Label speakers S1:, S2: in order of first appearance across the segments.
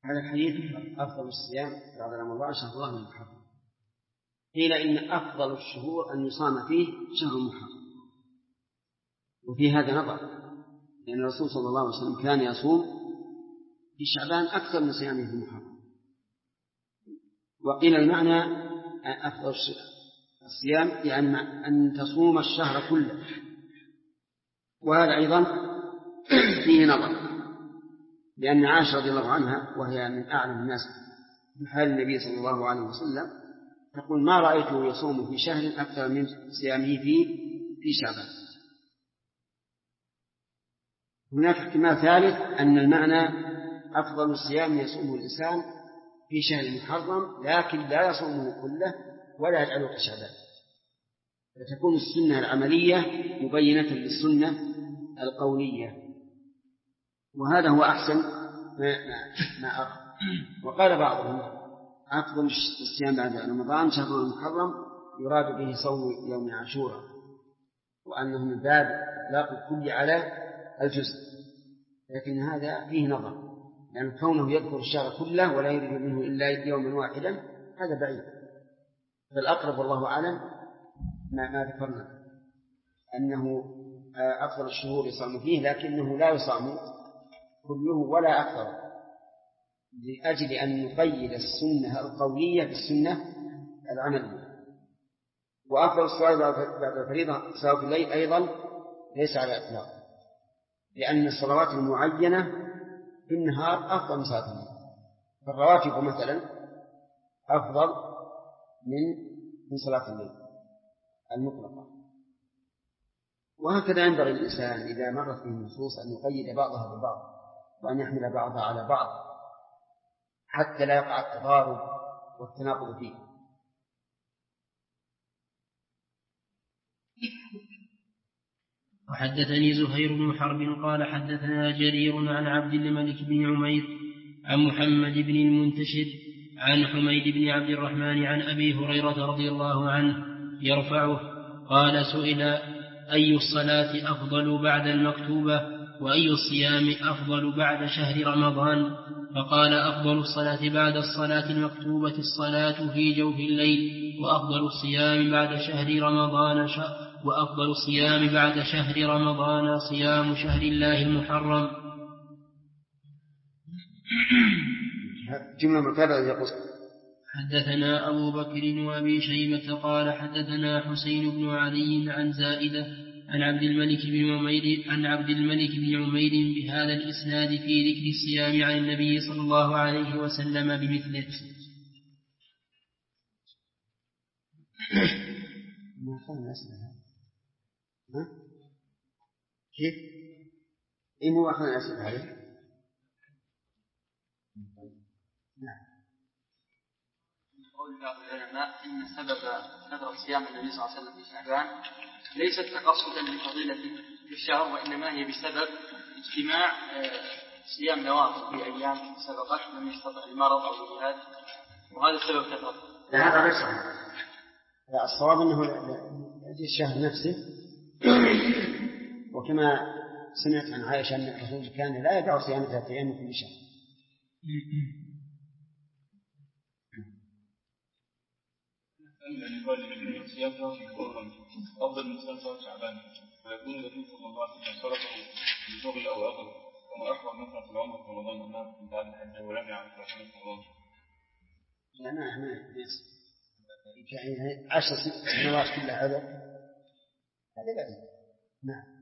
S1: هذا الحديث أفضل الصيام بعد رمضان شهر الله المحرم. قيل إن أفضل الشهور أن يصام فيه شهر المحرم، وفي هذا نظر، لأن الرسول صلى الله عليه وسلم كان يصوم في شعبان أكثر من صيامه في المحرم. وقيل المعنى أفضل الصيام يعني أن تصوم الشهر كله، وهذا أيضا فيه نظر، لأن عائشة رضي الله عنها وهي من أعلم الناس بحال النبي صلى الله عليه وسلم تقول ما رأيته يصوم في شهر أكثر من صيامه في شعبان. هناك احتمال ثالث أن المعنى أفضل الصيام يصومه الإنسان في شهر محرم لكن لا يصومه كله ولا يجعله كشعبان، فتكون السنة العملية مبينة للسنة القولية، وهذا هو أحسن ما أرى. وقال بعضهم أفضل الصيام بعد رمضان شهر المحرم يراد به صوم يوم عاشوراء، وأنه من باب إطلاق الكل على الجزء، لكن هذا فيه نظر، لأن كونه يذكر الشهر كله ولا يريد منه إلا يوما واحدا هذا بعيد. فالأقرب والله أعلم ما ذكرنا أنه أفضل الشهور يصام فيه، لكنه لا يصام كله ولا أكثر، لأجل أن نقيد السنة القولية بالسنة العملية. وأفضل الصلاة بعد الفريضة صلاة الليل أيضا ليس على إطلاق، لأن الصلوات المعينة في النهار أفضل من صلاة الليل، فالرواتب مثلا أفضل من صلاة الليل المطلقة. وهكذا ينبغي الإنسان إذا مرت به النصوص أن يقيد بعضها ببعض وأن يحمل بعضها على بعض حتى لا يقع التضارب والتناقض فيه.
S2: وحدثني زهير بن حرب قال حدثنا جرير عن عبد الملك بن عمير عن محمد بن المنتشر عن حميد بن عبد الرحمن عن أبي هريرة رضي الله عنه يرفعه قال سئل أي الصلاة أفضل بعد المكتوبة وأي الصيام أفضل بعد شهر رمضان؟ فقال أفضل الصلاة بعد الصلاة المكتوبة الصلاة في جوف الليل، وأفضل الصيام بعد شهر رمضان صيام شهر الله المحرم.
S1: جملة متابعة يقول
S2: حدثنا أبو بكر وأبي شيبة قال حدثنا حسين بن علي عن زائدة عن عبد الملك بن عمير بهذا الإسناد في ذكر الصيام عن النبي صلى الله عليه وسلم بمثله.
S1: ما أخذنا أسئلة كيف؟ إيه مو أخذنا أسئلة هذه؟ نعم.
S3: قول بعض العلماء إن سبب كثرة صيام النبي صلى الله عليه وسلم في شعبان ليست تقصدا لفضيلة الشهر، وإنما هي بسبب اجتماع صيام نوافل في أيام سبقت لم يستطع المرض أو الجهاد، وهذا السبب كثرة.
S1: هذا غير صحيح. الصواب أنه لأجل الشهر نفسه، وكما سمعت عن عائشة أن الرسول كان لا يدع صيام 3 أيام في شهر.
S4: أفضل من صلاة شعبان، ويكون النبي صلى الله عليه وسلم صرفه في شغل أو أخر، وما أخبر مثلا في العمر في رمضان أنها من بعد الحج ولم يعرف رحمة الله.
S1: لا ما يعني 10 سنوات كلها عذر هذا بعيد. نعم.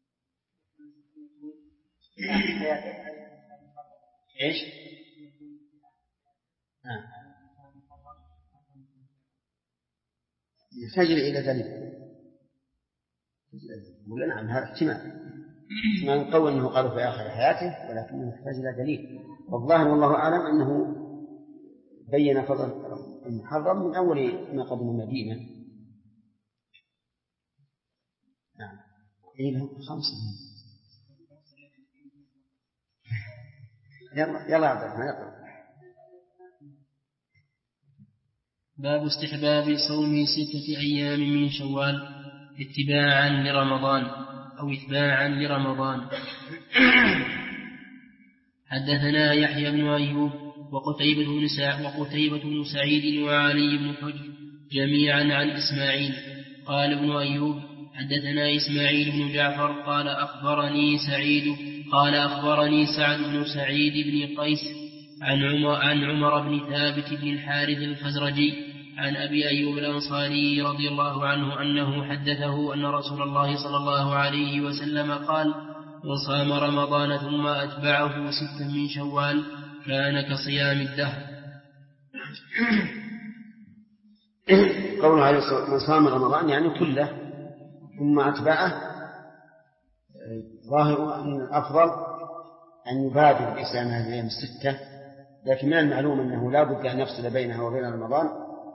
S1: إيش؟ نعم. يحتاج إلى دليل. ولا نعم هذا احتمال ما نقول أنه قالوا في آخر حياته، ولكنه يحتاج إلى دليل. والظاهر والله أعلم أنه بين فضل المحرم من أول ما قدم المدينة. نعم. إيه 5. يلا عبد الرحمن يقرأ.
S2: باب استحباب صوم 6 أيام من شوال اتباعا لرمضان أو اتباعا لرمضان. حدثنا يحيى بن أيوب وقتيبة بن سعيد وعلي بن حجر جميعا عن إسماعيل. قال ابن أيوب حدثنا إسماعيل بن جعفر قال أخبرني سعد بن سعيد بن قيس عن عمر بن ثابت بن الحارث الخزرجي عن أبي أيوب الأنصاري رضي الله عنه أنه حدثه أن رسول الله صلى الله عليه وسلم قال: من صام رمضان ثم أتبعه 6 من شوال كان كصيام الدهر.
S1: قوله عليه الصلاة والسلام من صام رمضان يعني كله ثم أتبعه، ظاهر أن الأفضل أن يبادر بإسلام هذه الأيام 6، لكن من المعلوم أنه لا بد أن يفصل بينها وبين رمضان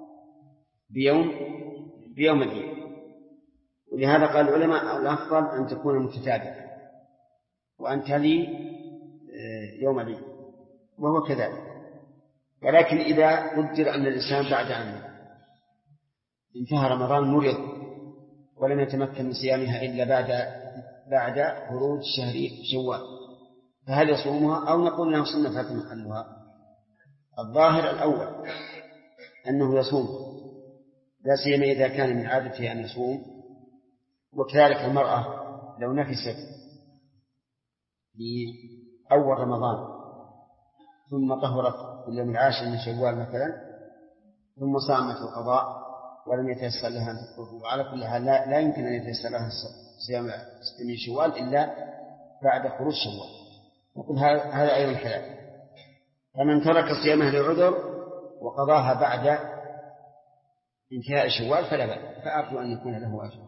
S1: بيوم العيد، ولهذا قال العلماء الأفضل أن تكون متتابعة وأن تلي يوم العيد، وهو كذلك. ولكن إذا قدر أن الإنسان بعد أن انتهى رمضان مرض ولم يتمكن من صيامها إلا بعد خروج شهر شوال، فهل يصومها أو نقول له سنة فات محلها؟ الظاهر الأول أنه يصوم، لا سيما إذا كان من عادته أن يصوم. وكذلك المرأة لو نفست لأول رمضان ثم طهرت في اليوم 10 من شوال مثلا ثم صامت القضاء ولم يتيسر لها أن تطهر، وعلى كل حال لا يمكن أن يتيسر لها صيام 6 من شوال إلا بعد خروج شوال، نقول هذا أيضا كلام. فمن ترك صيامها لعذر وقضاها بعد انتهاء شوال فلا بأس، فأرجو أن يكون له أجر.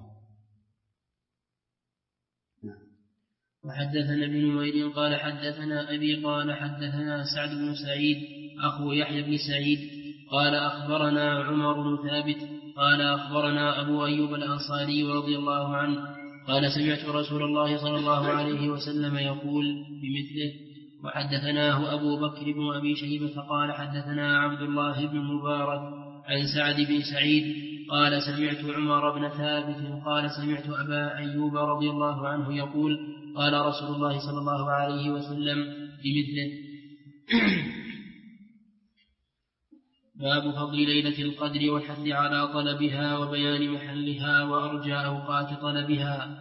S2: وحدثنا ابن نمير قال حدثنا أبي قال حدثنا سعد بن سعيد أخو يحيى بن سعيد قال أخبرنا عمر بن ثابت قال أخبرنا أبو أيوب الأنصاري رضي الله عنه قال سمعت رسول الله صلى الله عليه وسلم يقول بمثله. وحدثناه أبو بكر بن أبي شيبة قال حدثنا عبد الله بن مبارك عن سعد بن سعيد قال سمعت عمر بن ثابت قال سمعت أبا أيوب رضي الله عنه يقول قال رسول الله صلى الله عليه وسلم بمثله. باب فضل ليلة القدر والحث على طلبها وبيان محلها وأرجى أوقات طلبها.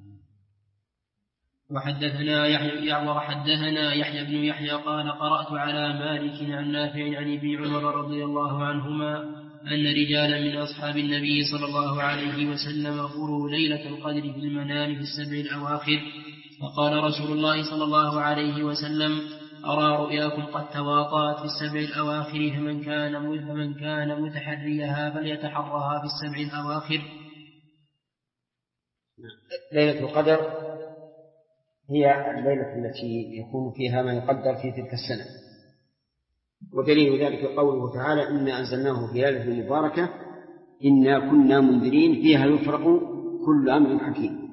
S2: وحدثنا يحيى بن يحيى قال قرأت على مالك عن نافع عن ابن عمر رضي الله عنهما أن رجالا من أصحاب النبي صلى الله عليه وسلم رؤوا ليلة القدر في المنام في 7 الأواخر، فقال رسول الله صلى الله عليه وسلم أرى رؤياكم قد تواطأت في 7 الأواخر، فمن كان متحريها فليتحرها في 7 الأواخر.
S1: ليلة القدر هي الليلة التي يكون فيها ما يقدر في تلك السنة، ودليل ذلك قوله تعالى إنا أنزلناه في ليلة مباركة إنا كنا منذرين فيها يفرق كل أمر حكيم.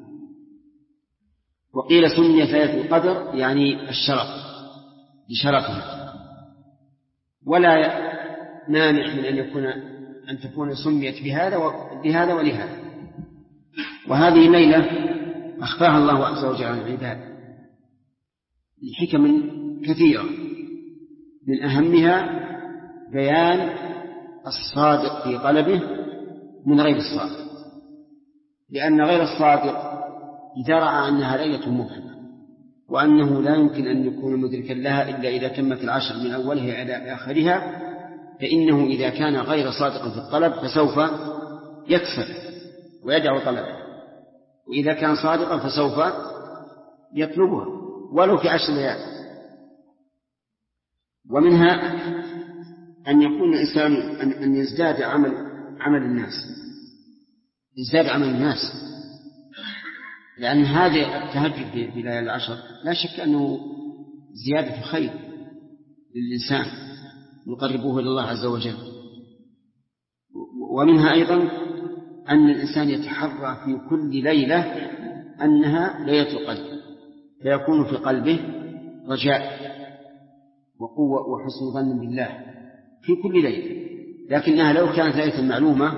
S1: وقيل سميت ليلة القدر يعني الشرف لشرفها، ولا مانع من أن تكون سميت بهذا ولهذا. وهذه الليلة أخفاها الله عز وجل عن العباد لحكم كثيرة، من أهمها بيان الصادق في طلبه من غير الصادق، لأن غير الصادق إذا رأى أنها ليلة مبهمة وأنه لا يمكن أن يكون مدركا لها إلا إذا تمت 10 من أولها إلى آخرها، فإنه إذا كان غير صادق في الطلب فسوف يكسل ويدع طلبه، وإذا كان صادقا فسوف يطلبها ولو في 10 ليال. ومنها أن يكون الإنسان أن يزداد عمل الناس، يزداد عمل الناس، لأن هذا التهجد في ليالي 10 لا شك أنه زيادة خير للإنسان يقربه إلى الله عز وجل. ومنها أيضا أن الإنسان يتحرى في كل ليلة أنها ليلة القدر، فيكون في قلبه رجاء وقوة وحسن ظن بالله في كل ليلة، لكنها لو كانت ليلة معلومة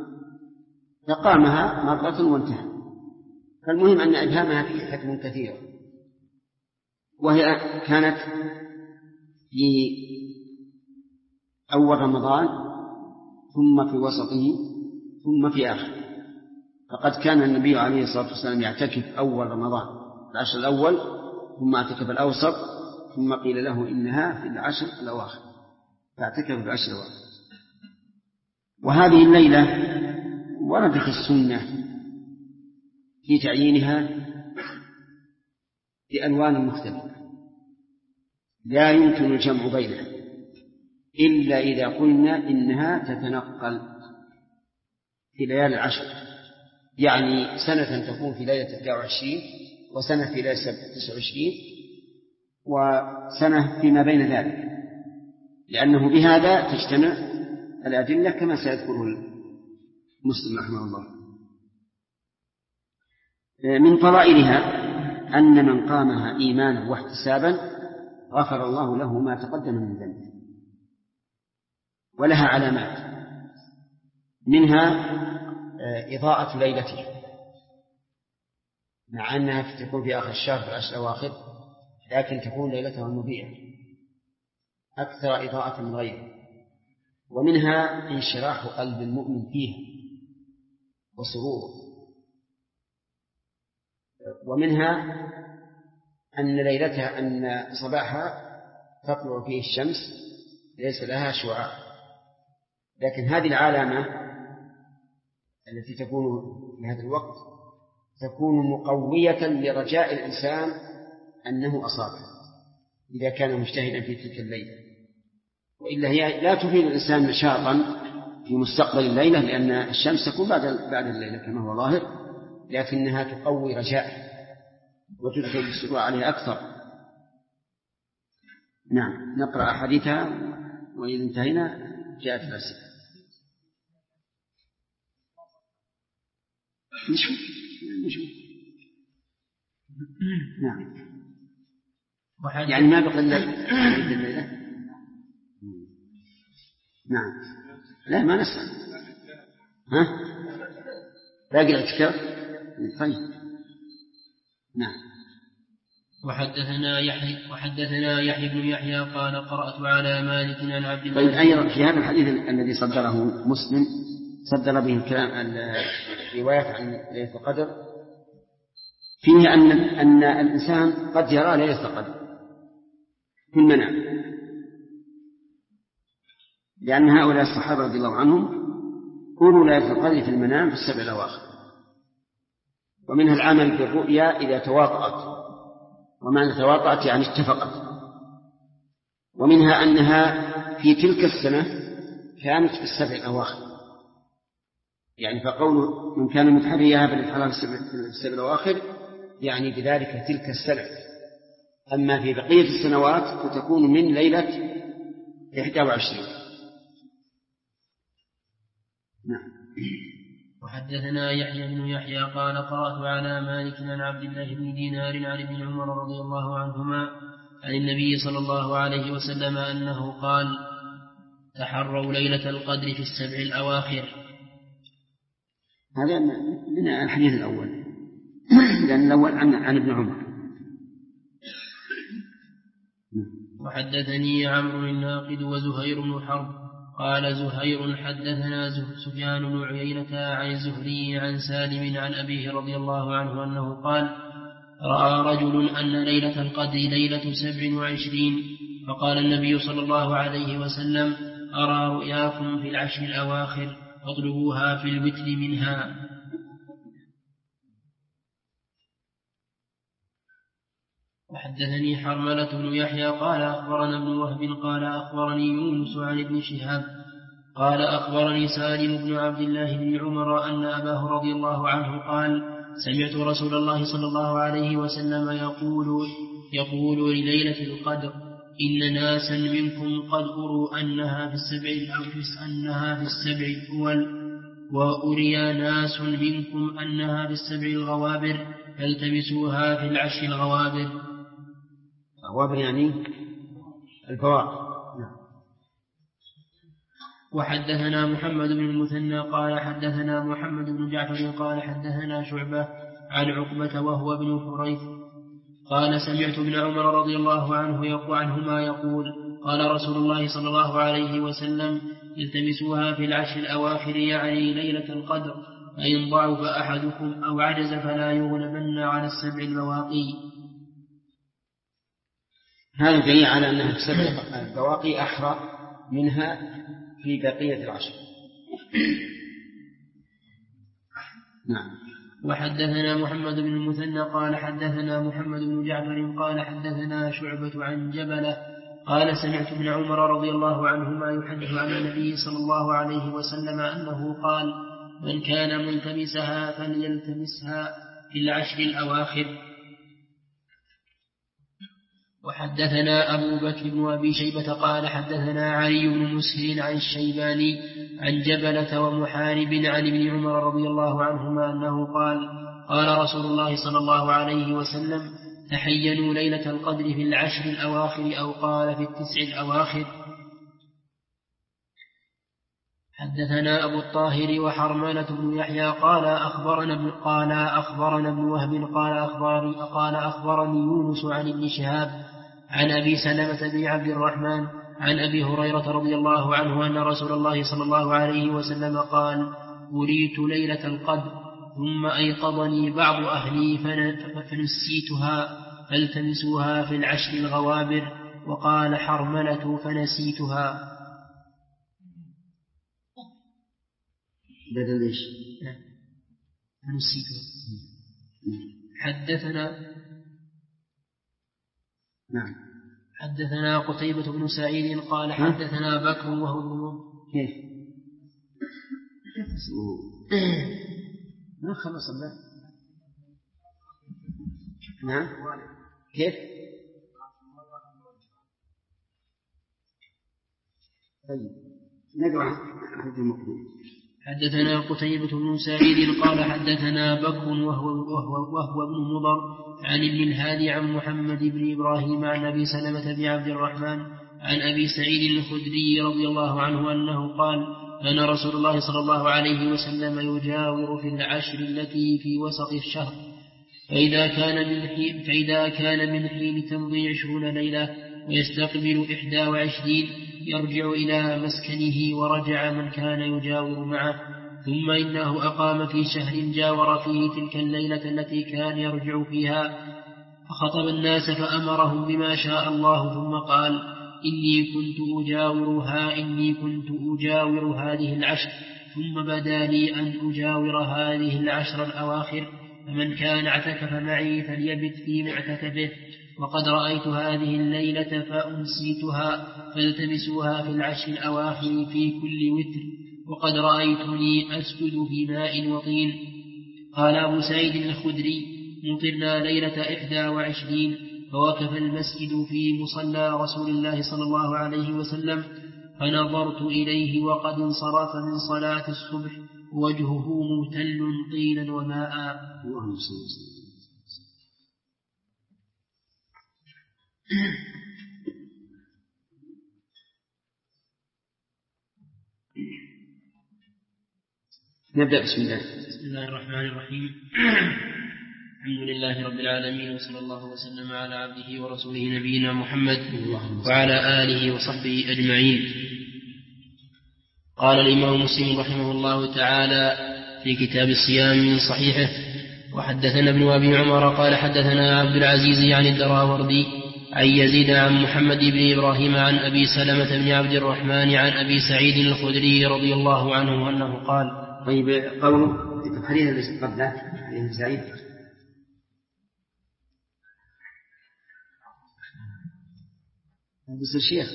S1: فقامها مرة وانتهى. فالمهم أن إبهامها فيه حكم كثير، وهي كانت في أول رمضان ثم في وسطه ثم في آخره. فقد كان النبي عليه الصلاة والسلام يعتكف أول رمضان العشر الأول، ثم اعتكف الأوسط، ثم قيل له إنها في العشر الأواخر فاعتكف في العشر الأواخر. وهذه الليلة وردت السنة في تعيينها بألوان مختلفة لا يمكن الجمع بينها إلا إذا قلنا إنها تتنقل في ليالي العشر، يعني سنة تكون في ليلة 29 وسنة في ليلة 29 وسنة فيما بين ذلك، لأنه بهذا تجتمع الأدلة كما سيذكره مسلم رحمه الله. من فضائلها أن من قامها إيمانا واحتسابا غفر الله له ما تقدم من ذنبه. ولها علامات، منها إضاءة ليلته، مع أنها تكون في آخر الشهر في العشر الأواخر، لكن تكون ليلتها المضيئة أكثر إضاءة من غيره. ومنها انشراح قلب المؤمن فيها وسروره. ومنها أن صباحها تطلع فيه الشمس ليس لها شعاع، لكن هذه العلامة التي تكون في هذا الوقت تكون مقوية لرجاء الإنسان أنه أصابه إذا كان مجتهدا في تلك الليلة، وإلا هي لا تفيد الإنسان نشاطا في مستقبل الليلة، لأن الشمس تكون بعد الليلة كما هو ظاهر، لكنها تقوي رجاءه وتدخل السرور عليه أكثر. نعم، نقرأ أحاديثها وإذا انتهينا جاءت الأسئلة. نشوف. نعم، يعني ما بقى الليلة. نعم، لا ما نسأل. ها؟ باقي الاعتكاف. طيب. نعم.
S2: وحدثنا يحيى بن يحيى قال قرأت على مالك عن عبد الله.
S1: طيب، أيضا في هذا الحديث الذي صدره مسلم صدر به الكلام الرواية عن ليلة القدر فيه أن الإنسان قد يرى ليلة القدر في المنام، لأن هؤلاء الصحابة رضي الله عنهم قولوا ليلة القدر في المنام في السبع الأواخر. ومنها العمل بالرؤيا إذا تواطأت، ومعنى تواطأت يعني اتفقت. ومنها أنها في تلك السنة كانت في السبع الأواخر، يعني فقوله من كان متحريها بالإتحرام في السبع الأواخر يعني بذلك تلك السنة. أما في بقية السنوات فتكون من ليلة 21. نعم.
S2: وحدثنا يحيى بن يحيى قال قرأت على مالك عن عبد الله بن دينار عن ابن عمر رضي الله عنهما عن النبي صلى الله عليه وسلم أنه قال تحروا ليلة القدر في السبع الأواخر.
S1: هذا من الحديث الأول، لأن الأول عن ابن عمر.
S2: وحدثني عمرو الناقد وزهير بن حرب قال زهير حدثنا سفيان بن عيينة عن الزهري عن سالم عن أبيه رضي الله عنه أنه قال رأى رجل أن ليلة القدر ليلة 27، فقال النبي صلى الله عليه وسلم أرى رؤياكم في العشر الأواخر فاطلبوها في الوتر منها. وحدثني حرملة بن يحيى قال أخبرنا ابن وهب قال أخبرني يونس عن ابن شهاب قال أخبرني سالم بن عبد الله بن عمر أن أباه رضي الله عنه قال سمعت رسول الله صلى الله عليه وسلم يقول لليلة القدر إن ناسا منكم قد أروا أنها في السبع الأول وأري ناس منكم أنها في السبع الغوابر فالتمسوها في العشر الغوابر.
S1: الغوابر يعني الفوائد.
S2: وحدثنا محمد بن المثنى قال حدثنا محمد بن جعفر قال حدثنا شعبة عن عقبة وهو ابن حريث قال سمعت ابن عمر رضي الله عنهما يقول قال رسول الله صلى الله عليه وسلم التمسوها في العشر الأواخر يعني ليلة القدر، فإن ضعف أحدكم أو عجز فلا يغلبن على السبع البواقي.
S1: هذا دليل على أنها السبع البواقي أحرى منها في بقية العشر. نعم.
S2: وحدثنا محمد بن المثنى قال حدثنا محمد بن جعفر قال حدثنا شعبة عن جبلة قال سمعت ابن عمر رضي الله عنهما يحدث عن النبي صلى الله عليه وسلم أنه قال من كان ملتمسها فليلتمسها في العشر الأواخر. وحدثنا أبو بكر بن أبي شيبة قال حدثنا علي بن مسهر عن الشيباني عن جبلة ومحارب عن ابن عمر رضي الله عنهما أنه قال قال رسول الله صلى الله عليه وسلم تحينوا ليلة القدر في العشر الأواخر أو قال في التسع الأواخر. حدثنا أبو الطاهر وحرملة بن يحيى قال أخبرنا ابن وهب قال أخبرني يونس عن ابن شهاب عن أبي سلمة بن عبد الرحمن عن أبي هريرة رضي الله عنه أن رسول الله صلى الله عليه وسلم قال أريت ليلة القدر ثم أيقظني بعض أهلي فنسيتها فالتمسوها في العشر الغوابر. وقال حرملة فنسيتها.
S1: بدل إيش؟
S2: فنسيتها. حدثنا قتيبة بن سعيد قال حدثنا بكر وهو ابن
S1: كيف؟ ما خلص الله. نعم. كيف؟ طيب نقرأ.
S2: حدثنا قتيبة بن سعيد قال حدثنا بكر وهو ابن مضر عن ابن الهادي عن محمد بن إبراهيم عن أبي سلمة بن عبد الرحمن عن أبي سعيد الخدري رضي الله عنه أنه قال كان رسول الله صلى الله عليه وسلم يجاور في العشر التي في وسط الشهر، فإذا كان من حين تمضي 20 ليلة ويستقبل 21 يرجع إلى مسكنه ورجع من كان يجاور معه، ثم إنه أقام في شهر جاور فيه تلك الليلة التي كان يرجع فيها، فخطب الناس فأمرهم بما شاء الله، ثم قال إني كنت أجاور هذه العشر، ثم بدا لي أن أجاور هذه العشر الأواخر، فمن كان اعتكف معي فليبت في معتكفه، وقد رأيت هذه الليلة فأنسيتها فالتمسوها في العشر الأواخر في كل وتر، وقد رأيتني أسجد في ماء وطين. قال أبو سعيد الخدري مطرنا ليلة 21 فوقف المسجد في مصلى رسول الله صلى الله عليه وسلم، فنظرت إليه وقد انصرف من صلاة الصبح وجهه مبتل طينا وماء.
S1: نبدأ. بسم الله
S2: الرحمن الرحيم. الحمد لله رب العالمين، وصلى الله وسلم على عبده ورسوله نبينا محمد وعلى آله وصحبه أجمعين. قال الإمام مسلم رحمه الله تعالى في كتاب الصيام من صحيحه: وحدثنا ابن أبي عمر قال حدثنا عبد العزيز عن الدراوردي عن يزيد عن محمد بن إبراهيم عن أبي سلمة بن عبد الرحمن عن أبي سعيد الخدري رضي الله عنه أنه قال.
S1: طيب قوله في الحديث الذي قبله حديث سعيد بس الشيخ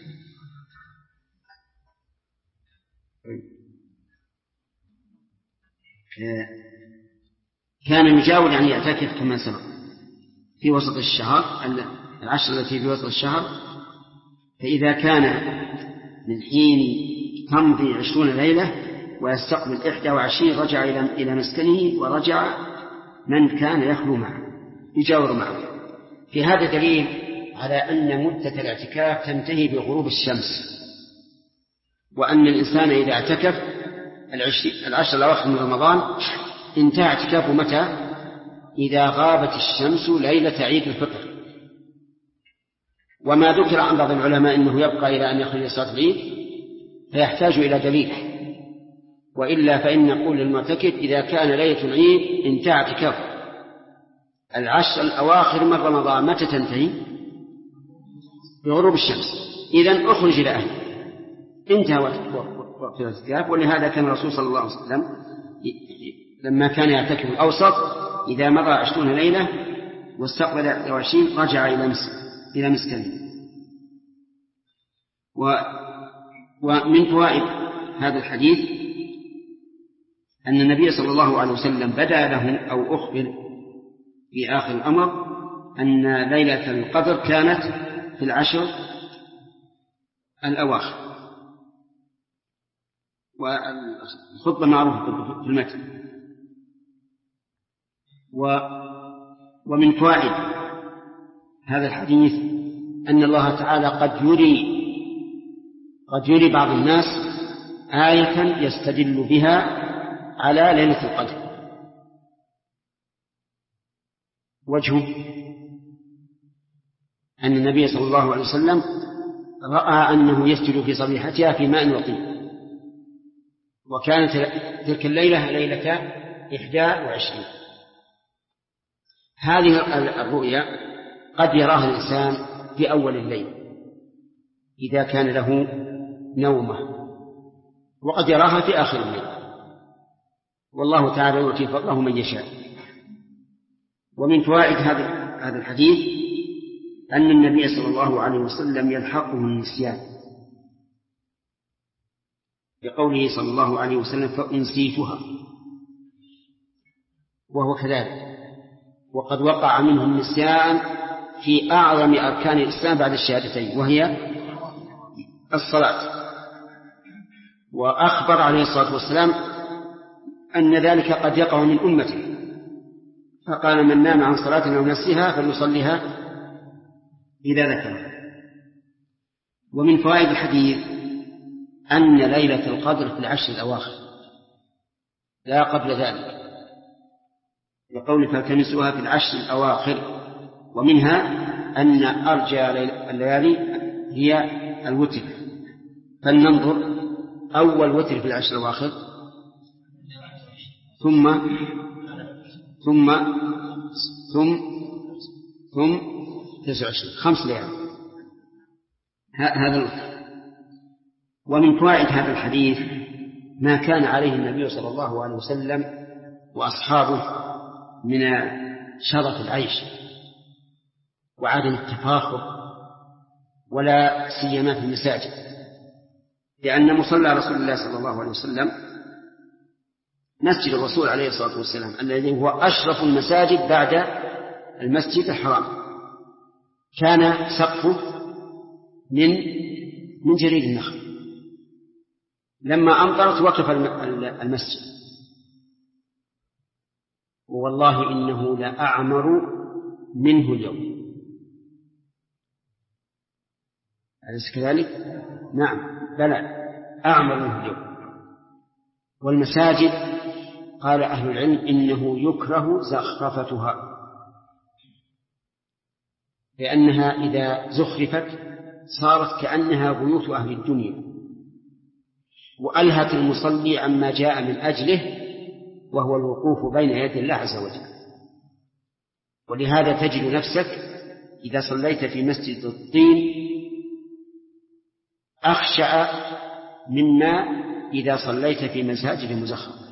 S1: كان يجاور يعني يعتكف كما سبق في وسط الشهر، العشر التي في وسط الشهر، فإذا كان من حين تمضي 20 ليلة ويستقبل 21 رجع إلى مسكنه ورجع من كان يخلو معه يجاور معه. في هذا دليل على أن مدة الاعتكاف تنتهي بغروب الشمس، وأن الإنسان إذا اعتكف 10 الأواخر من رمضان انتهى اعتكافه متى؟ إذا غابت الشمس ليلة عيد الفطر. وما ذكر عن بعض العلماء أنه يبقى إلى أن يخرج صلاة العيد فيحتاج إلى دليل، وإلا فإن نقول للمعتكف إذا كان ليلة العيد انتهى اعتكافه. العشر الأواخر من رمضان متى تنتهي؟ بغروب الشمس، إذن أخرج إلى أهله، انتهى وقت الاعتكاف. ولهذا كان الرسول صلى الله عليه وسلم لما كان يعتكف الأوسط إذا مضى 20 ليلة واستقبل 21 رجع إلى مسكنه. ومن فوائد هذا الحديث أن النبي صلى الله عليه وسلم بدأ له أو أخبر في آخر الأمر أن ليلة القدر كانت في العشر الأواخر، والخطبة معروفة في المتن. ومن فوائد هذا الحديث أن الله تعالى قد يري بعض الناس آية يستدل بها على ليلة القدر. وجهه أن النبي صلى الله عليه وسلم رأى أنه يسجد في صبيحتها في ماء وطين، وكانت تلك الليلة ليلة 21. هذه الرؤيا قد يراها الإنسان في أول الليل إذا كان له نومة، وقد يراها في آخر الليل، والله تعالى يؤتي فضله من يشاء. ومن فوائد هذا الحديث أن النبي صلى الله عليه وسلم يلحقه النسيان بقوله صلى الله عليه وسلم فأنسيتها، وهو كذلك. وقد وقع منه النسيان في أعظم أركان الإسلام بعد الشهادتين، وهي الصلاة. وأخبر عليه الصلاة والسلام أن ذلك قد يقع من أمته، فقال من نام عن صلاة أو نسيها فليصليها إذا ذكرها. ومن فوائد الحديث أن ليلة القدر في العشر الأواخر لا قبل ذلك، لقول فالتمسوها في العشر الأواخر. ومنها أن أرجى الليالي هي الوتر، فلننظر أول وتر في العشر الأواخر ثم 29 5 ليالي، هذا الوتر. ومن فوائد هذا الحديث ما كان عليه النبي صلى الله عليه وسلم وأصحابه من شرف العيش وعدم التفاخر، ولا سيما في المساجد، لأن مصلى رسول الله صلى الله عليه وسلم مسجد الرسول عليه الصلاة والسلام الذي هو أشرف المساجد بعد المسجد الحرام، كان سقفه من جريد النخل. لما أمطرت وقف المسجد، والله إنه لأعمر منه اليوم. أليس كذلك؟ نعم، بلى، أعمر منه اليوم. والمساجد قال أهل العلم إنه يكره زخرفتها، لأنها إذا زخرفت صارت كأنها بيوت أهل الدنيا، وألهت المصلي عما جاء من أجله، وهو الوقوف بين يدي الله عز وجل. ولهذا تجد نفسك إذا صليت في مسجد الطين أخشع مما إذا صليت في مساجد مزخرفة.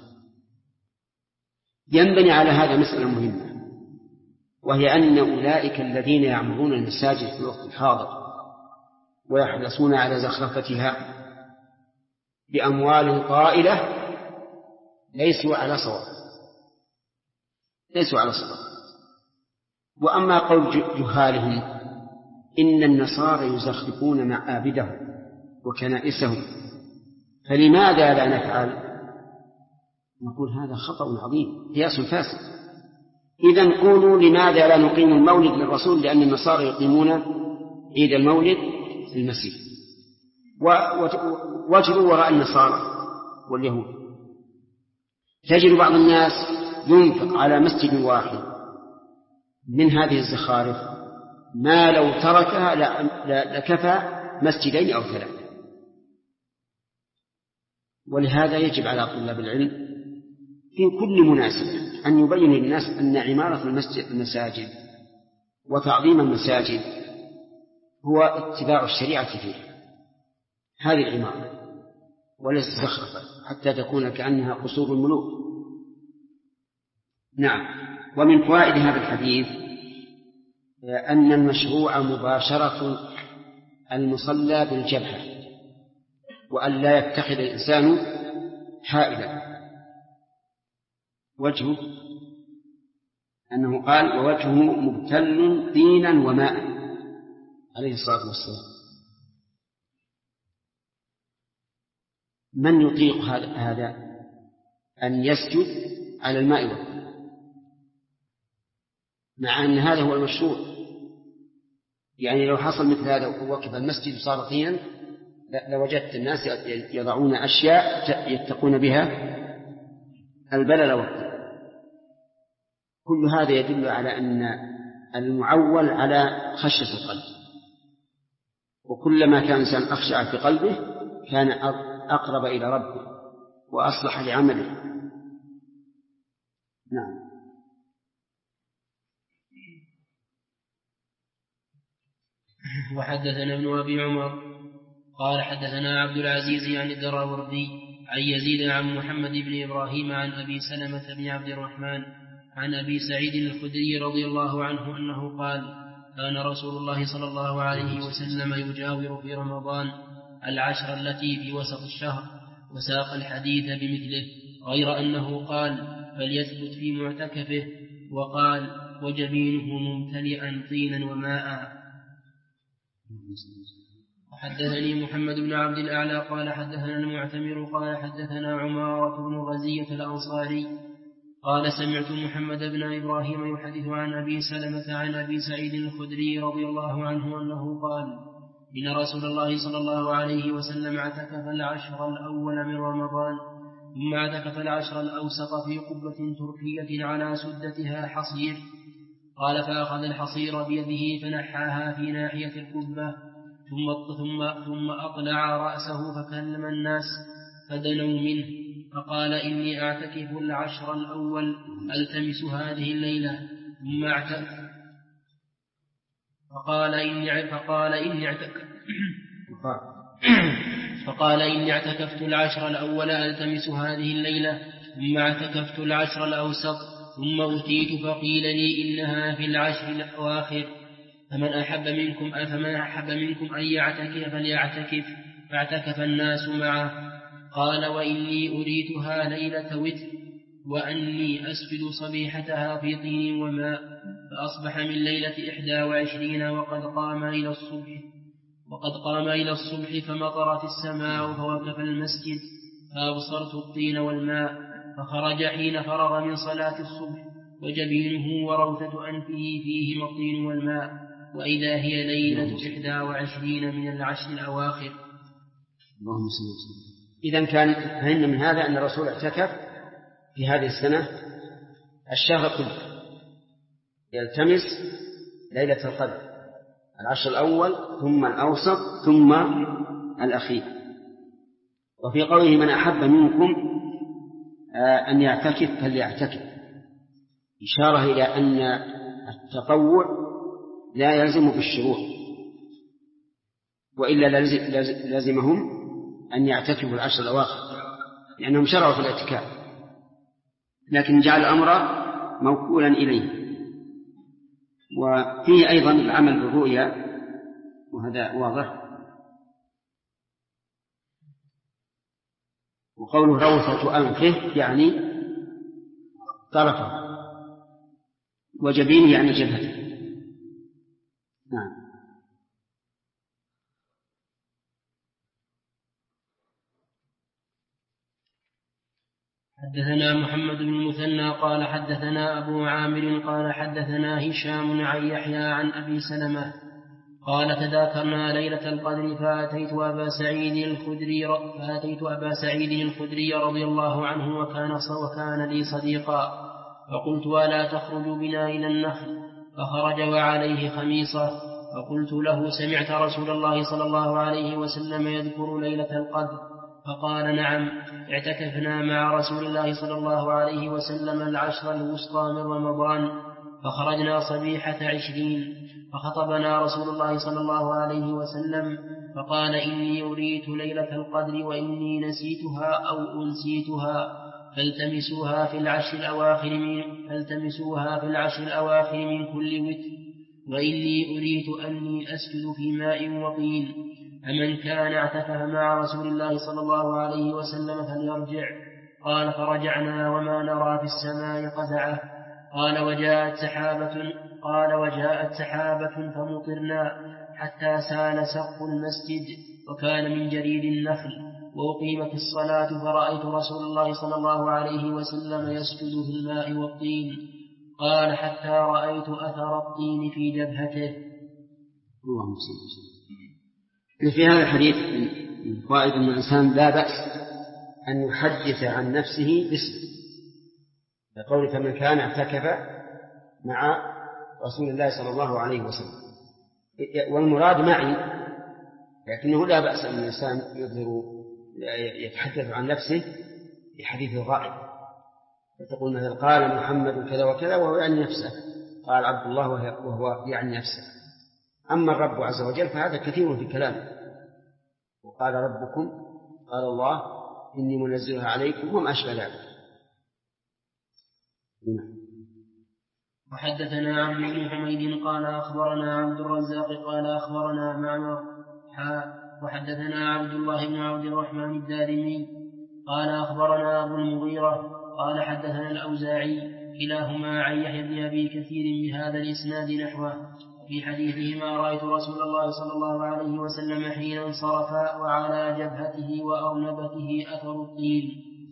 S1: ينبني على هذا مسألة مهمة، وهي أن أولئك الذين يعمرون المساجد في الوقت الحاضر ويحرصون على زخرفتها بأموال طائلة ليسوا على صواب. وأما قول جهالهم إن النصارى يزخرفون معابدهم وكنائسهم فلماذا لا نفعل؟ نقول هذا خطأ عظيم، قياس فاسد. إذن قولوا لماذا لا نقيم المولد للرسول؟ لأن النصارى يقيمون عيد المولد في المسيح، واجروا وراء النصارى واليهود. تجد بعض الناس ينفق على مسجد واحد من هذه الزخارف ما لو تركها لكفى مسجدين أو 3. ولهذا يجب على طلاب العلم في كل مناسبة أن يبين للناس أن عمارة المساجد وتعظيم المساجد هو اتباع الشريعة فيه، هذه العمارة، وليس زخرفة حتى تكون كأنها قصور الملوك. نعم. ومن فوائد هذا الحديث أن المشروع مباشرة المصلى بالجبهة، وأن لا يتخذ الإنسان حائلا. وجهه أنه قال ووجهه مبتل طينا وماء عليه الصلاة والسلام. من يطيق هذا أن يسجد على الماء والطين، مع أن هذا هو المشروع؟ يعني لو حصل مثل هذا ووقف المسجد وصار طينا لوجدت الناس يضعون أشياء يتقون بها البلل والطين. كل هذا يدل على أن المعول على خشية القلب، وكلما كان الإنسان أخشع في قلبه كان أقرب إلى ربه وأصلح لعمله. نعم.
S2: وحدثنا ابن أبي عمر قال حدثنا عبد العزيز عن الدراوردي عن يزيد عن محمد بن إبراهيم عن أبي سلمة بن عبد الرحمن عن أبي سعيد الخدري رضي الله عنه أنه قال كان رسول الله صلى الله عليه وسلم يجاور في رمضان 10 التي في وسط الشهر، وساق الحديث بمثله، غير أنه قال فليثبت في معتكفه، وقال وجبينه ممتلئا طينا وماء. وحدثني محمد بن عبد الأعلى قال حدثنا المعتمر قال حدثنا عمارة بن غزية الأنصاري قال سمعت محمد بن إبراهيم يحدث عن أبي سلمة عن أبي سعيد الخدري رضي الله عنه أنه قال إن رسول الله صلى الله عليه وسلم اعتكف 10 الأول من رمضان، ثم اعتكف 10 الأوسط في قبة تركية على سدتها حصير. قال فأخذ الحصير بيده فنحاها في ناحية القبة، ثم أطلع رأسه فكلم الناس فدنوا منه، فقال إني أعتكف 10 الأول ألتمس هذه الليلة، ثم اعتكف فقال إني اعتكفت 10 الأول ألتمس هذه الليلة، ثم اعتكفت 10 الأوسط، ثم أتيت فقيل لي إنها في 10 الأواخر، فمن أحب منكم أن يعتكف فليعتكف، فاعتكف الناس معه. قال وإني أريتها ليلة وتر، وأني أسجد صبيحتها في طين وماء، فأصبح من ليلة 21 وقد قام إلى الصبح فمطرت السماء فوقف المسجد، فأبصرت الطين والماء، فخرج حين فرغ من صلاة الصبح وجبينه وروثة أنفه فيهما الطين والماء، وإذا هي ليلة 21 من 10 الأواخر.
S1: اللهم صل وسلم. إذن كان فهمنا من هذا أن الرسول اعتكف في هذه السنة الشهر كله، يلتمس ليلة القدر 10 الأول ثم الأوسط ثم الأخير. وفي قوله من أحب منكم أن يعتكف فليعتكف إشارة إلى أن التطوع لا يلزم بالشروع، وإلا لازمهم أن يعتكفوا 10 الأواخر لأنهم شرعوا في الاعتكاف، لكن جعل الأمر موكولا إليه. وفيه أيضا العمل بالرؤيا، وهذا واضح. وقوله روثة أنفه يعني طرفه، وجبينه يعني جبهته. نعم.
S2: حدثنا محمد بن المثنى قال حدثنا أبو عامر قال حدثنا هشام عن يحيى عن أبي سلمة قال تذاكرنا ليلة القدر فأتيت أبا سعيد الخدري رضي الله عنه وكان لي صديقا، فقلت ألا تخرج بنا إلى النخل؟ فخرج وعليه خميصة، فقلت له: سمعت رسول الله صلى الله عليه وسلم يذكر ليلة القدر؟ فقال: نعم، اعتكفنا مع رسول الله صلى الله عليه وسلم العشر الوسطى من رمضان، فخرجنا صبيحة 20، فخطبنا رسول الله صلى الله عليه وسلم فقال: إني أريت ليلة القدر وإني نسيتها أو أنسيتها، فالتمسوها في العشر الأواخر من كل وتر، وإني أريت أني أسجد في ماء وطين، فمن كان اعتكف مع رسول الله صلى الله عليه وسلم فليرجع. قال: فرجعنا وما نرى في السماء قزعة. قال: وجاءت سحابة فمطرنا حتى سال سقف المسجد، وكان من جريد النخل، وأقيمت الصلاة، فرأيت رسول الله صلى الله عليه وسلم يسجد في الماء والطين. قال: حتى رأيت أثر الطين في جبهته.
S1: اللهم صل وسلم. في هذا الحديث فائدة أن الإنسان لا بأس أن يحدث عن نفسه باسمه، لقول: فمن كان اعتكف مع رسول الله صلى الله عليه وسلم، والمراد معي، لكنه لا بأس أن الإنسان يتحدث عن نفسه بحديث الغائب، فتقول مثلا: قال محمد كذا وكذا، وهو يعني نفسه، قال عبد الله وهو يعني نفسه. أما الرب عز وجل فهذا كثير في كلامه، وقال ربكم، قال الله إني منزلها عليكم، وما أشبه ذلك.
S2: وحدثنا عبد بن حميد قال أخبرنا عبد الرزاق قال أخبرنا معمر وحدثنا عبد الله بن عبد الرحمن الدارمي قال أخبرنا أبو المغيرة قال حدثنا الأوزاعي كلاهما عن يحيى بن أبي كثير بهذا الإسناد نحوه. في حديثهما: رأيت رسول الله صلى الله عليه وسلم حين انصرفا وعلى جبهته وأرنبته أثر الطين.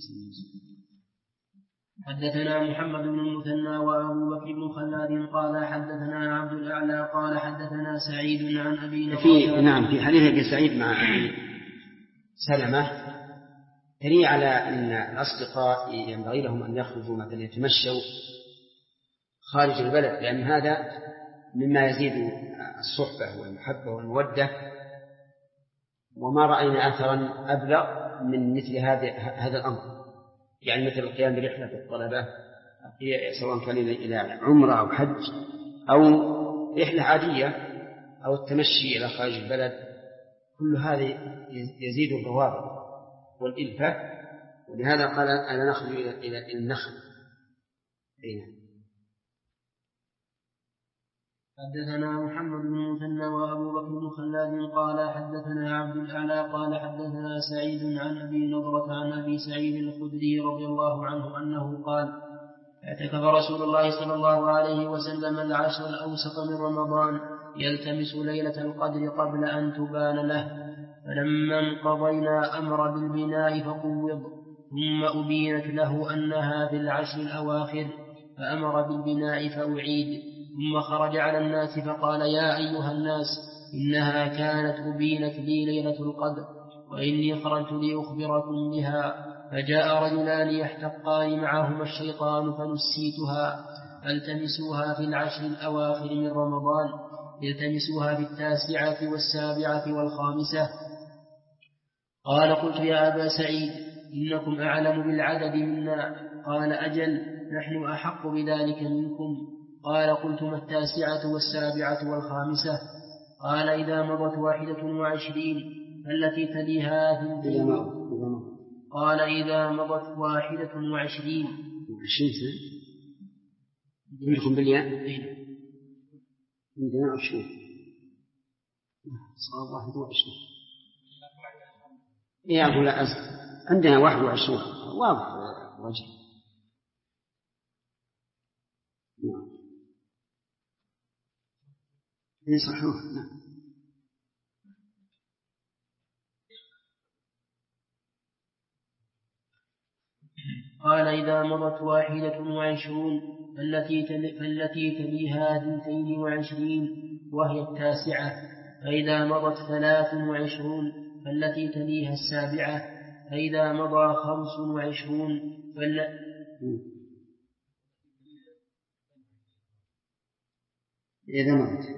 S2: حدثنا محمد بن المثنى وأبو بكر بن خلاد قال حدثنا عبد الأعلى قال حدثنا سعيد عن أبي نضرة.
S1: في حديث أبي سعيد مع سلمة دليل على أن الأصدقاء ينبغي لهم أن يخرجوا مثلا يتمشوا خارج البلد، لأن هذا مما يزيد الصحبة والمحبة والمودة، وما رأينا أثرا أبلغ من مثل هذا الأمر، يعني مثل القيام برحلة الطلبة سواء كان إلى عمرة أو حج أو رحلة عادية أو التمشي إلى خارج البلد، كل هذا يزيد الروابط والإلفة، ولهذا قال: أنا نخرج إلى النخل.
S2: حدثنا محمد بن المثنى وأبو بكر بن خلاد قال حدثنا عبد الأعلى قال حدثنا سعيد عن أبي نضرة عن أبي سعيد الخدري رضي الله عنه أنه قال: اعتكف رسول الله صلى الله عليه وسلم العشر الأوسط من رمضان يلتمس ليلة القدر قبل أن تبان له، فلما انقضينا أمر بالبناء فقوض، ثم أبينت له أنها في العشر الأواخر فأمر بالبناء فأعيد، ثم خرج على الناس فقال: يا أيها الناس، إنها كانت أبينت لي ليلة القدر، وإني خرجت لأخبركم بها. فجاء رجلان يحتقان معهما الشيطان فنسيتها، فالتمسوها في العشر الأواخر من رمضان، التمسوها في 9 و7 و5. قال: قلت: يا أبا سعيد، إنكم أعلم بالعدد منا. قال: أجل، نحن أحق بذلك منكم. قال: قلت: ما 9 و7 و5؟ قال: إذا مضت 21 فالتي تليها 2. قال: إذا مضت 21
S1: سنة منكم بالياء عندنا 20 صار 21. يا أقول عندنا 21 واضح وجه. صحيح.
S2: قال: إذا مضت 21 فالتي تليها 22 وهي 9. فإذا مضت 23 فالتي تليها 7. فإذا مضى 25
S1: إذا مضت.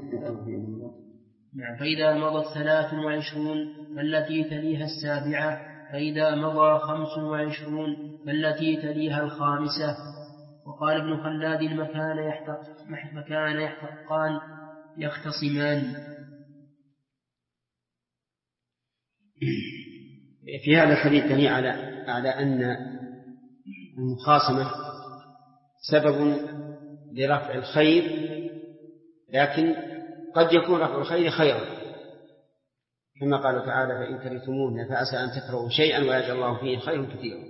S2: فإذا مضت 23 فالتي تليها 7، فإذا مضى 25 فالتي تليها 5. وقال ابن خلاد مكان يحتقان يختصمان.
S1: في هذا الحديث دليل على أن المخاصمة سبب لرفع الخير، لكن قد يكون رفع الخير خيرا، كما قال تعالى: فإن كرهتموهن فعسى أن تكرهوا شيئا ويجعل الله فيه خير كثيرا.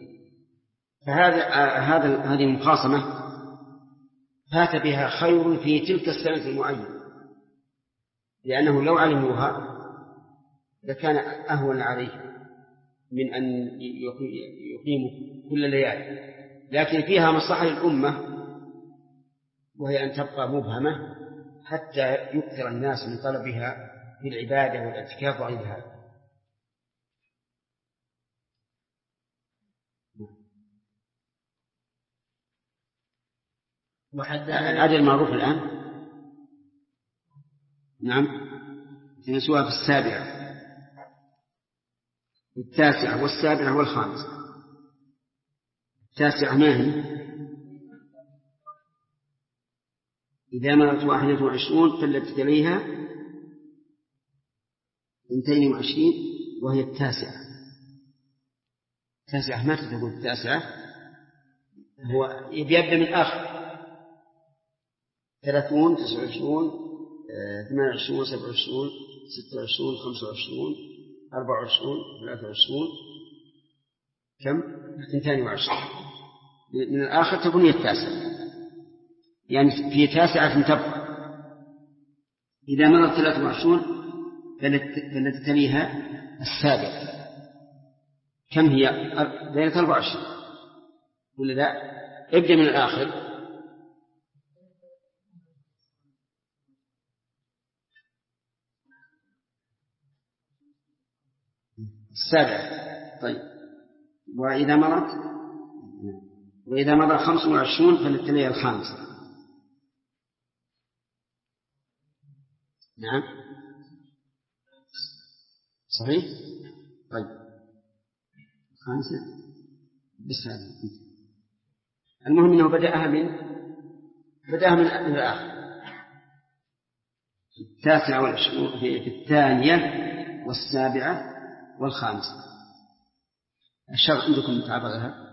S1: هذه المخاصمة فات بها خير في تلك السنة المعينة، لأنه لو علموها لكان أهون عليه من أن يقيموا كل ليالي، لكن فيها مصلحة للأمة، وهي أن تبقى مبهمة حتى يكثر الناس من طلبها في العبادة والاعتكاف وغير هذا. العدد معروف الآن. نعم، نسوها في 7 والتاسعة والسابعة والخامسة. 9 ما هي؟ إذا مرت 21 فالتي تليها 22 وهي 9. 9 ما تقول 9، هو يبدأ من آخر 30 29 28 27 26 25 24 23 كم؟ 22 من الآخر تكون هي 9، يعني في 9 تبقى. إذا مرت 23 فالتي تليها 7 كم هي؟ ليلة 24 ولا لا؟ ابدأ من الآخر. 7. طيب، وإذا مضى 25 فالتي تليها 5. نعم صحيح. طيب 5 بس هذا. المهم أنه بدأها من الآخر. 29 في 2 و7 و5. الشرع عندكم متعرضها.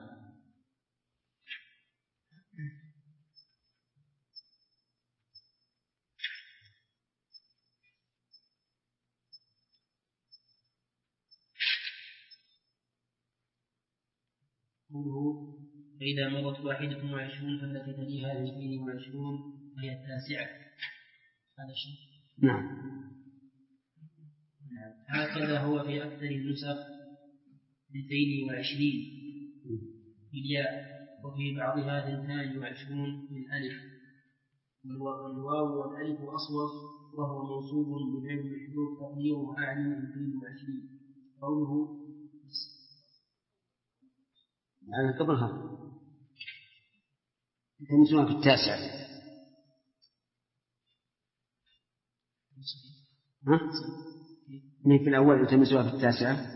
S2: فإذا مضت 21 فالتي تليها 22 وهي 9. هذا شيء.
S1: نعم.
S2: هكذا هو في أكثر النسخ 22 بالياء، وفي بعضها 22 بالألف، والواو والألف أصوب، وهو منصوب بالعلم المحذوف تقديره أعني 22. قوله
S1: يعني قبلها تنسوها في 9. من في الأول يتمسوها في 9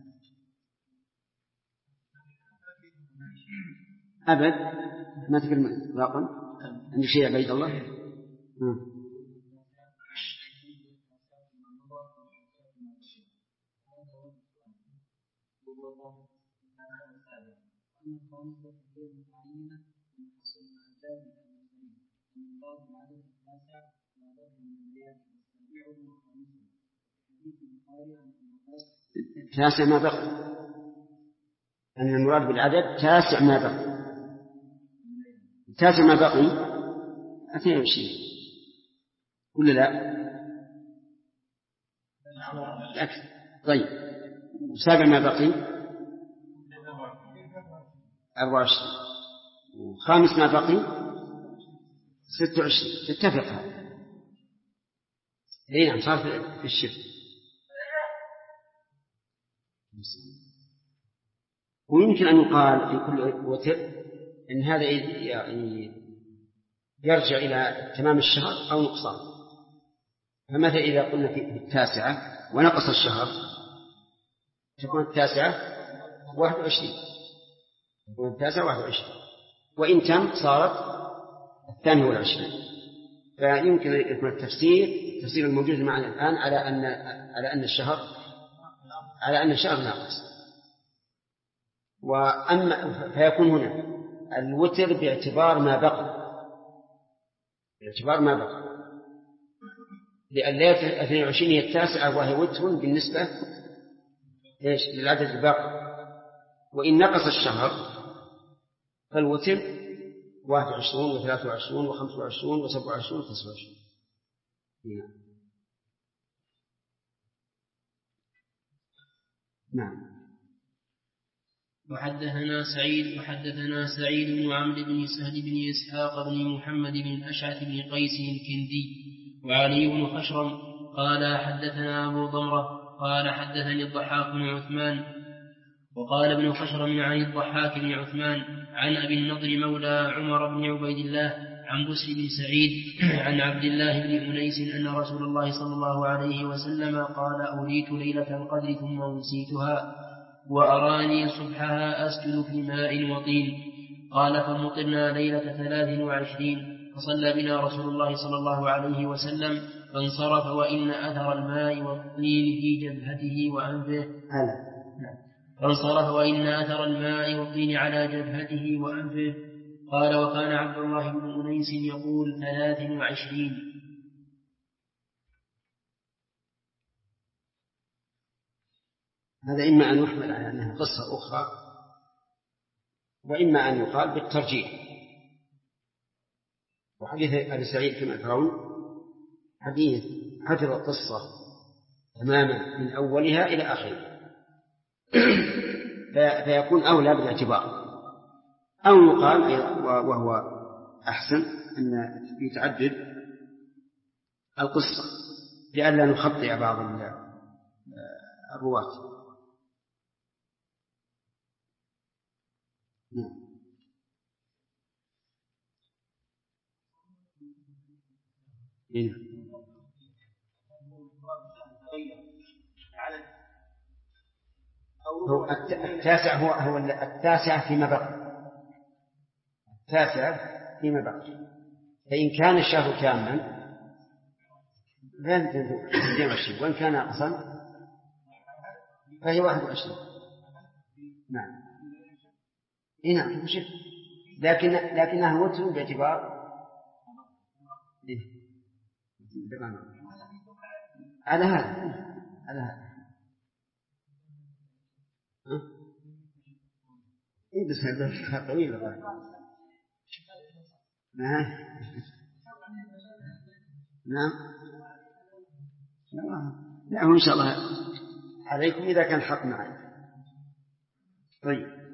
S1: أبد ما تكلم إطلاقا. عندي شيء يا بيت الله. تاسع ما بقي، أن المراد بالعدد 9 ما بقي. 9 ما بقي 22 ولا لا؟ أكثر. طيب 7 ما بقي 24 و5 ما بقي 26. تتفق هذا. نعم صار في الشفت. ويمكن أن يقال في كل وتر إن هذا يعني يرجع إلى تمام الشهر أو نقصان. فمتى إذا قلنا في 9 ونقص الشهر تكون 9 21، تكون 9 21، وإن تم صارت 22. فيمكن يكون التفسير الموجود معنا الآن على أن الشهر ناقص. فيكون هنا الوتر باعتبار ما بقى، لأن ليلة 22 هي 9 وهي وتر بالنسبة للعدد الباقي. وإن نقص الشهر فالوتر 21 و23 و25 و27 و29. نعم.
S2: وحدثنا سعيد بن عمرو بن سهل بن إسحاق بن محمد بن الأشعث بن قيس الكندي وعلي بن خشرم قال حدثنا أبو ضمرة قال حدثني الضحاك بن عثمان وقال ابن خشرم عن الضحاك بن عثمان عن أبي النضر مولى عمر بن عبيد الله عن بسر بن سعيد عن عبد الله بن أنيس أن رسول الله صلى الله عليه وسلم قال أريت ليلة القدر ثم أنسيتها وأراني صبحها أسجد في ماء وطين. قال فمطرنا ليلة 23 فصلى بنا رسول الله صلى الله عليه وسلم فانصرف وإن أثر الماء والطين في جبهته وأنفه على جبهته وأنفه. قال وكان عبد الله بن أنيس يقول 23.
S1: هذا إما أن يحمل على أنها قصة أخرى، وإما أن يقال بالترجيح. وحديث أبي سعيد كما ترون حديث حفظ القصة تماما من أولها إلى آخرها، فيكون أولى بالاعتبار. أو يقال وهو أحسن أن يتعدد القصة لئلا نخطئ بعض الرواة. هو التاسع هو التاسع فيما بقي. فإن كان الشهر كاملا فهي 22، وإن كان ناقصا فهي 21. نعم. نعم. لكنها وتر باعتبار على هذا بس هذا طويل. نعم. لا إن شاء الله عليكم إذا كان حق معي. طيب.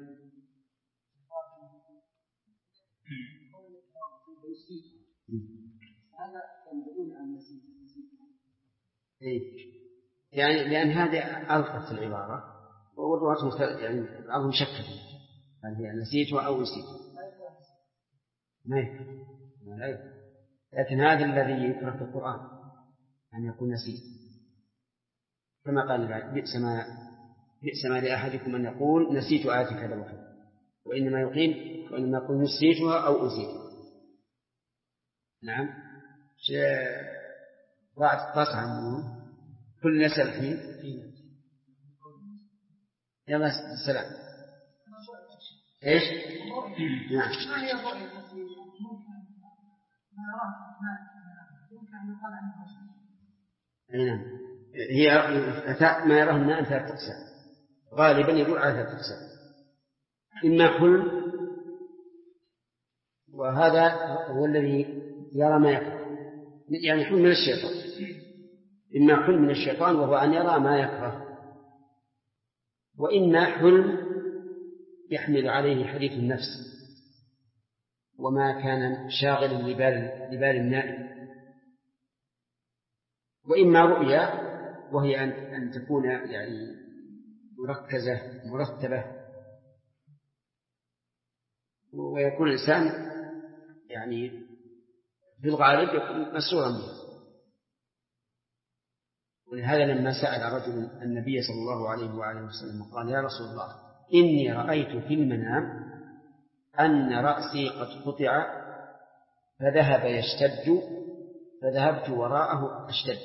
S1: يعني لأن هذه ألقت العبارة والرواة يعني بعضهم شك هل هي نسيتها أو نسيتها. لكن هذا الذي يكره في القرآن أن يكون نسيت، كما قال بئس ما لأحدكم أن يقول نسيت آية كذا وكذا، وإنما يقول نسيتها أو أنسيتها. نعم. ضاعت الطاس عنه كل نسأل الحين. يلا السلام. إيش؟ نعم. نعم. هي ما يراه الناس 3 أقسام، غالبا يدور على 3 أقسام. إما حلم، وهذا هو الذي يرى ما يكره، يعني حلم من الشيطان. إما حلم من الشيطان وهو أن يرى ما يكره، وإما حلم يحمل عليه حديث النفس وما كان شاغلا لبال النائم، وإما رؤيا وهي أن تكون يعني مركزة مرتبة، ويكون الإنسان يعني في الغالب يكون مسرورا بها. ولهذا لما سأل رجل النبي صلى الله عليه وآله وسلم قال: يا رسول الله، إني رأيت في المنام أن رأسي قد قطع فذهب يشتد فذهبت وراءه أشتد.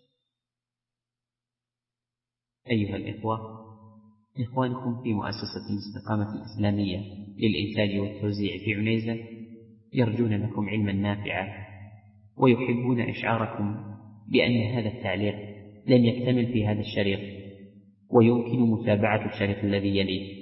S5: أيها الإخوة، إخوانكم في مؤسسة الاستقامة الإسلامية للإنتاج والتوزيع في عنيزة يرجون لكم علما نافعا، ويحبون إشعاركم بأن هذا التعليق لم يكتمل في هذا الشريط، ويمكن متابعة الشريط الذي يليه.